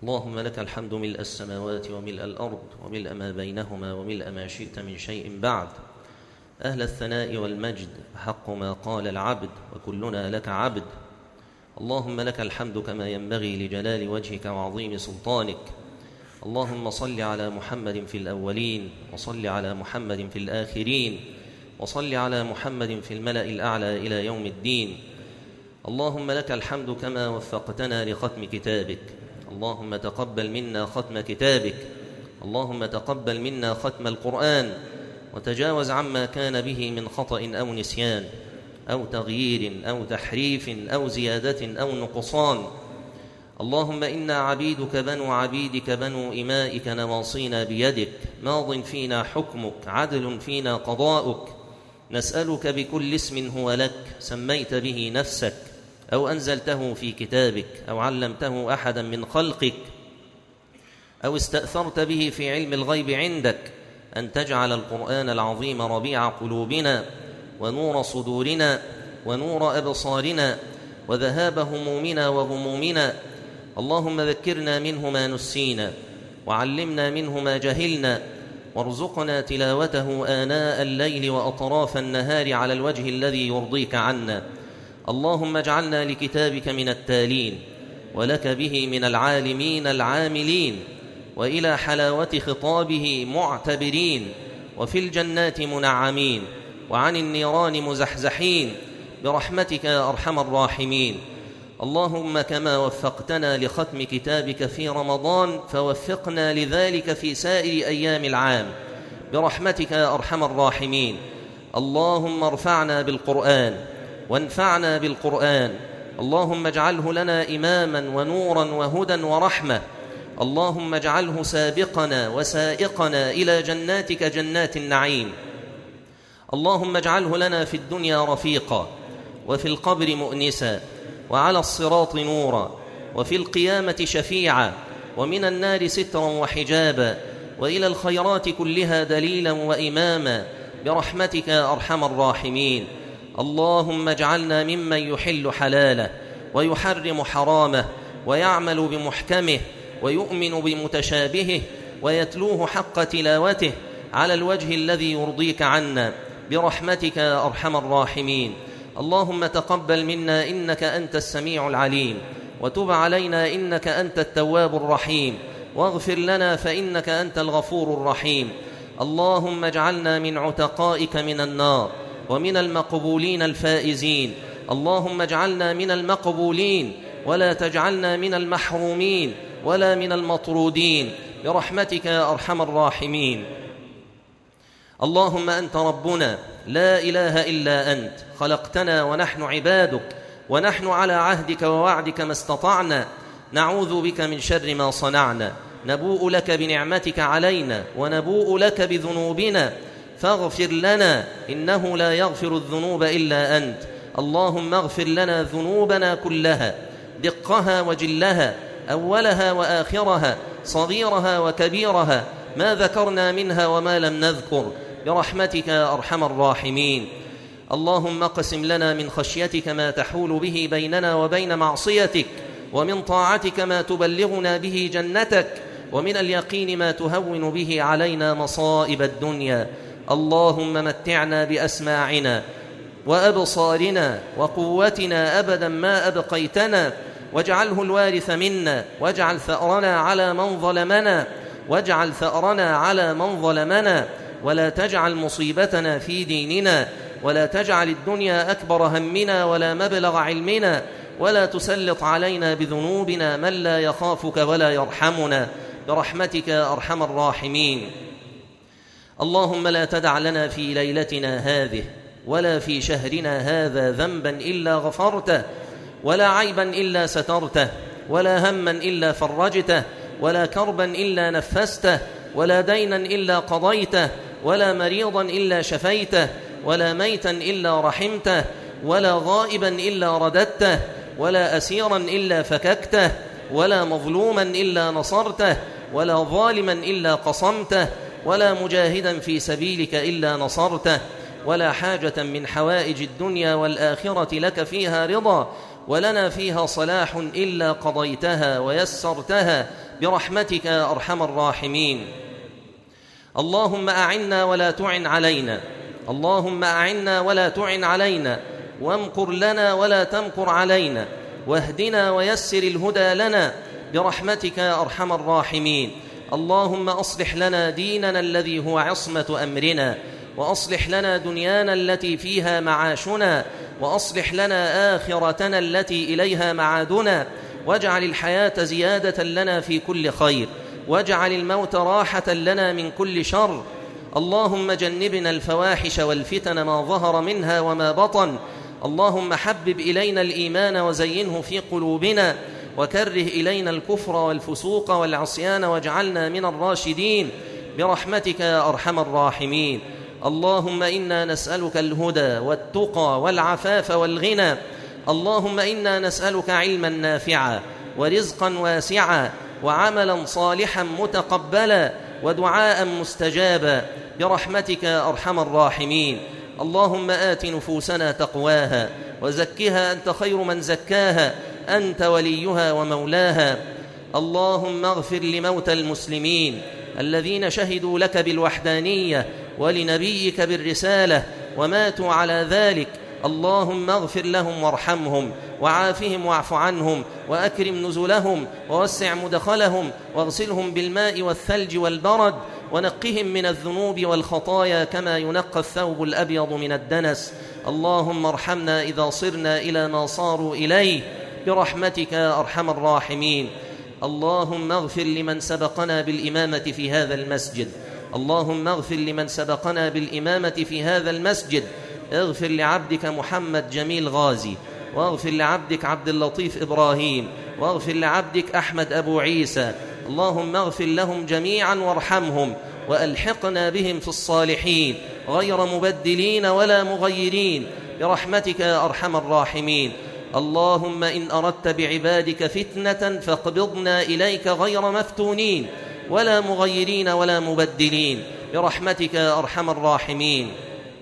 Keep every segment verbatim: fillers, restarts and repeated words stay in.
اللهم لك الحمد ملء السماوات وملء الأرض وملء ما بينهما وملء ما شئت من شيء بعد. أهل الثناء والمجد، حق ما قال العبد وكلنا لك عبد. اللهم لك الحمد كما ينبغي لجلال وجهك وعظيم سلطانك. اللهم صل على محمد في الأولين، وصل على محمد في الآخرين، وصل على محمد في الملأ الأعلى إلى يوم الدين. اللهم لك الحمد كما وفقتنا لختم كتابك. اللهم تقبل منا ختم كتابك. اللهم تقبل منا ختم القرآن، وتجاوز عما كان به من خطأ أو نسيان أو تغيير أو تحريف أو زيادة أو نقصان. اللهم إنا عبيدك بنو عبيدك بنو إمائك نواصينا بيدك، ماض فينا حكمك، عدل فينا قضاؤك. نسألك بكل اسم هو لك سميت به نفسك أو أنزلته في كتابك أو علمته أحدا من خلقك أو استأثرت به في علم الغيب عندك، أن تجعل القرآن العظيم ربيع قلوبنا ونور صدورنا ونور أبصارنا وذهاب همومنا وغمومنا. اللهم ذكرنا منه ما نسينا، وعلمنا منه ما جهلنا، وارزقنا تلاوته آناء الليل وأطراف النهار على الوجه الذي يرضيك عنا. اللهم اجعلنا لكتابك من التالين، ولك به من العالمين العاملين، وإلى حلاوة خطابه معتبرين، وفي الجنات منعمين، وعن النيران مزحزحين، برحمتك يا أرحم الراحمين. اللهم كما وفقتنا لختم كتابك في رمضان فوفقنا لذلك في سائر أيام العام برحمتك يا أرحم الراحمين. اللهم ارفعنا بالقرآن وانفعنا بالقرآن. اللهم اجعله لنا إماما ونورا وهدى ورحمة. اللهم اجعله سابقنا وسائقنا إلى جناتك جنات النعيم. اللهم اجعله لنا في الدنيا رفيقا، وفي القبر مؤنسا، وعلى الصراط نورا، وفي القيامة شفيعا، ومن النار سترا وحجابا، وإلى الخيرات كلها دليلا وإماما برحمتك يا أرحم الراحمين. اللهم اجعلنا ممن يحل حلاله ويحرم حرامه، ويعمل بمحكمه، ويؤمن بمتشابهه، ويتلوه حق تلاوته على الوجه الذي يرضيك عنا برحمتك يا أرحم الراحمين. اللهم تقبل منا إنك أنت السميع العليم، وتب علينا إنك أنت التواب الرحيم، واغفر لنا فإنك أنت الغفور الرحيم. اللهم اجعلنا من عتقائك من النار، ومن المقبولين الفائزين. اللهم اجعلنا من المقبولين، ولا تجعلنا من المحرومين ولا من المطرودين برحمتك يا أرحم الراحمين. اللهم أنت ربنا لا إله إلا أنت، خلقتنا ونحن عبادك، ونحن على عهدك ووعدك ما استطعنا. نعوذ بك من شر ما صنعنا، نبوء لك بنعمتك علينا ونبوء لك بذنوبنا، فاغفر لنا إنه لا يغفر الذنوب إلا أنت. اللهم اغفر لنا ذنوبنا كلها، دقها وجلها، أولها وآخرها، صغيرها وكبيرها، ما ذكرنا منها وما لم نذكر برحمتك يا أرحم الراحمين. اللهم اقسم لنا من خشيتك ما تحول به بيننا وبين معصيتك، ومن طاعتك ما تبلغنا به جنتك، ومن اليقين ما تهون به علينا مصائب الدنيا. اللهم متعنا بأسماعنا وأبصارنا وقوتنا أبدا ما أبقيتنا، واجعله الوارث منا، واجعل ثأرنا على من ظلمنا، واجعل ثأرنا على من ظلمنا، ولا تجعل مصيبتنا في ديننا، ولا تجعل الدنيا أكبر همنا ولا مبلغ علمنا، ولا تسلط علينا بذنوبنا من لا يخافك ولا يرحمنا برحمتك يا أرحم الراحمين. اللهم لا تدع لنا في ليلتنا هذه ولا في شهرنا هذا ذنبا إلا غفرته، ولا عيبا إلا سترته، ولا هما إلا فرجته، ولا كربا إلا نفسته، ولا دينا إلا قضيته، ولا مريضا إلا شفيته، ولا ميتا إلا رحمته، ولا غائبا إلا رددته، ولا أسيرا إلا فككته، ولا مظلوما إلا نصرته، ولا ظالما إلا قصمته، ولا مجاهدا في سبيلك إلا نصرته، ولا حاجة من حوائج الدنيا والآخرة لك فيها رضا ولنا فيها صلاح إلا قضيتها ويسرتها برحمتك يا أرحم الراحمين. اللهم أعنا ولا تعن علينا، اللهم أعنا ولا تعن علينا، وامكر لنا ولا تمكر علينا، واهدنا ويسر الهدى لنا برحمتك يا أرحم الراحمين. اللهم أصلح لنا ديننا الذي هو عصمة أمرنا، وأصلح لنا دنيانا التي فيها معاشنا، وأصلح لنا آخرتنا التي إليها معادنا، واجعل الحياة زيادة لنا في كل خير، واجعل الموت راحة لنا من كل شر. اللهم جنبنا الفواحش والفتن ما ظهر منها وما بطن. اللهم حبب إلينا الإيمان وزينه في قلوبنا، وكره إلينا الكفر والفسوق والعصيان واجعلنا من الراشدين برحمتك يا أرحم الراحمين. اللهم إنا نسألك الهدى والتقى والعفاف والغنى. اللهم إنا نسألك علما نافعا ورزقا واسعا وعملا صالحا متقبلا ودعاء مستجابا برحمتك يا أرحم الراحمين. اللهم آت نفوسنا تقواها وزكها أنت خير من زكاها، أنت وليها ومولاها. اللهم اغفر لموتى المسلمين الذين شهدوا لك بالوحدانية ولنبيك بالرسالة وماتوا على ذلك. اللهم اغفر لهم وارحمهم وعافهم واعف عنهم وأكرم نزلهم ووسع مدخلهم واغسلهم بالماء والثلج والبرد ونقهم من الذنوب والخطايا كما ينقى الثوب الأبيض من الدنس. اللهم ارحمنا إذا صرنا إلى ما صاروا إليه برحمتك يا أرحم الراحمين. اللهم اغفر لمن سبقنا بالإمامة في هذا المسجد، اللهم اغفر لمن سبقنا بالإمامة في هذا المسجد. اغفر لعبدك محمد جميل غازي، واغفر لعبدك عبد اللطيف إبراهيم، واغفر لعبدك أحمد أبو عيسى. اللهم اغفر لهم جميعا وارحمهم وألحقنا بهم في الصالحين غير مبدلين ولا مغيرين برحمتك يا أرحم الراحمين. اللهم إن أردت بعبادك فتنة فاقبضنا إليك غير مفتونين ولا مغيرين ولا مبدلين برحمتك يا أرحم الراحمين.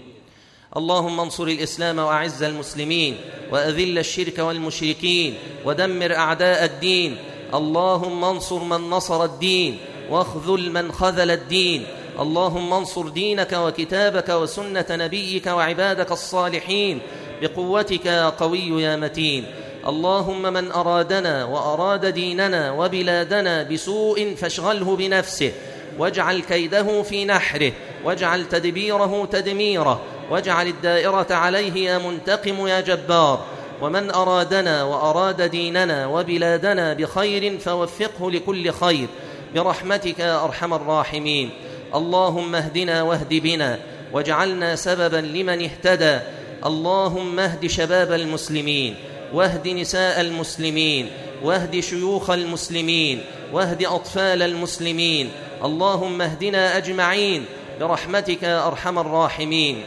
اللهم انصر الإسلام وأعز المسلمين وأذل الشرك والمشركين ودمر أعداء الدين. اللهم انصر من نصر الدين واخذل من خذل الدين. اللهم انصر دينك وكتابك وسنة نبيك وعبادك الصالحين بقوتك يا قوي يا متين. اللهم من أرادنا وأراد ديننا وبلادنا بسوء فاشغله بنفسه واجعل كيده في نحره واجعل تدبيره تدميره واجعل الدائرة عليه يا منتقم يا جبار. ومن أرادنا وأراد ديننا وبلادنا بخير فوفقه لكل خير برحمتك يا أرحم الراحمين. اللهم اهدنا واهد بنا واجعلنا سببا لمن اهتدى. اللهم اهد شباب المسلمين واهد نساء المسلمين واهد شيوخ المسلمين واهد أطفال المسلمين. اللهم اهدنا أجمعين برحمتك يا أرحم الراحمين.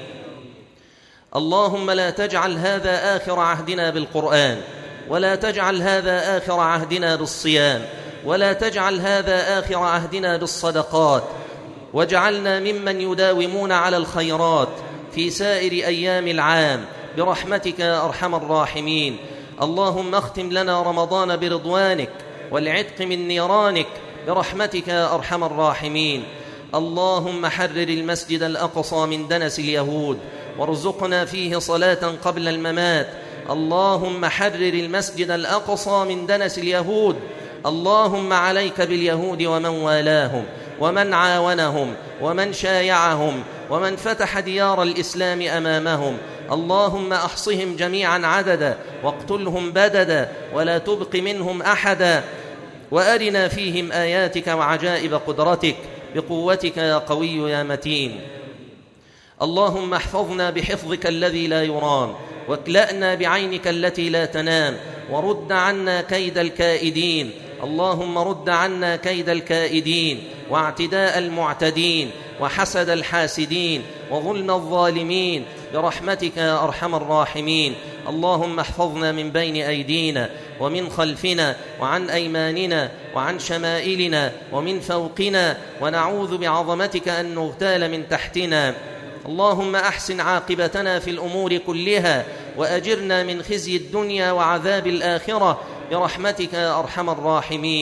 اللهم لا تجعل هذا آخر عهدنا بالقرآن، ولا تجعل هذا آخر عهدنا بالصيام، ولا تجعل هذا آخر عهدنا بالصدقات، واجعلنا ممن يداومون على الخيرات في سائر أيام العام برحمتك يا أرحم الراحمين. اللهم اختم لنا رمضان برضوانك والعتق من نيرانك برحمتك يا أرحم الراحمين. اللهم حرر المسجد الأقصى من دنس اليهود وارزقنا فيه صلاة قبل الممات. اللهم حرر المسجد الأقصى من دنس اليهود. اللهم عليك باليهود ومن والاهم ومن عاونهم ومن شايعهم ومن فتح ديار الإسلام أمامهم. اللهم أحصهم جميعا عددا واقتلهم بددا ولا تبق منهم أحدا، وأرنا فيهم آياتك وعجائب قدرتك بقوتك يا قوي يا متين. اللهم احفظنا بحفظك الذي لا يرام، واكلأنا بعينك التي لا تنام، ورد عنا كيد الكائدين. اللهم رد عنا كيد الكائدين واعتداء المعتدين وحسد الحاسدين وظلم الظالمين برحمتك يا أرحم الراحمين. اللهم احفظنا من بين أيدينا ومن خلفنا وعن أيماننا وعن شمائلنا ومن فوقنا، ونعوذ بعظمتك أن نغتال من تحتنا. اللهم أحسن عاقبتنا في الأمور كلها وأجرنا من خزي الدنيا وعذاب الآخرة برحمتك يا أرحم الراحمين.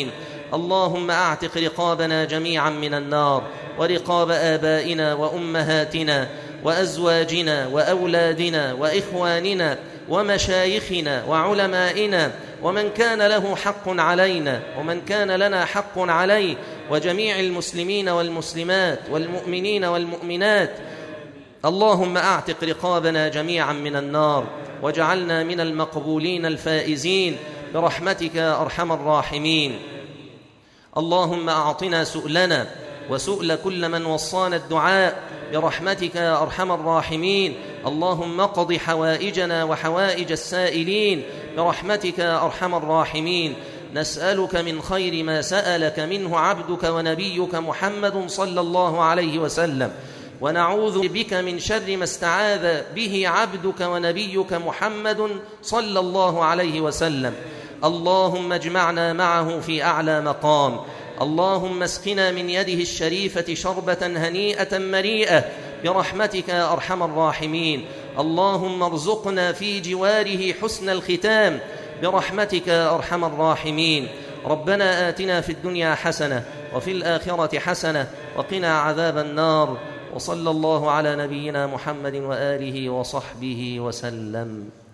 اللهم أعتق رقابنا جميعا من النار، ورقاب آبائنا وأمهاتنا وأزواجنا وأولادنا وإخواننا ومشايخنا وعلمائنا، ومن كان له حق علينا ومن كان لنا حق عليه، وجميع المسلمين والمسلمات والمؤمنين والمؤمنات. اللهم أعتق رقابنا جميعا من النار، واجعلنا من المقبولين الفائزين برحمتك يا أرحم الراحمين. اللهم أعطنا سؤلنا وسؤل كل من وصانا الدعاء برحمتك يا أرحم الراحمين. اللهم اقض حوائجنا وحوائج السائلين برحمتك يا أرحم الراحمين. نسألك من خير ما سألك منه عبدك ونبيك محمد صلى الله عليه وسلم، ونعوذ بك من شر ما استعاذ به عبدك ونبيك محمد صلى الله عليه وسلم. اللهم اجمعنا معه في أعلى مقام. اللهم اسقنا من يده الشريفة شربة هنيئة مريئة برحمتك يا أرحم الراحمين. اللهم ارزقنا في جواره حسن الختام برحمتك يا أرحم الراحمين. ربنا آتنا في الدنيا حسنة وفي الآخرة حسنة وقنا عذاب النار، وصلى الله على نبينا محمد وآله وصحبه وسلم.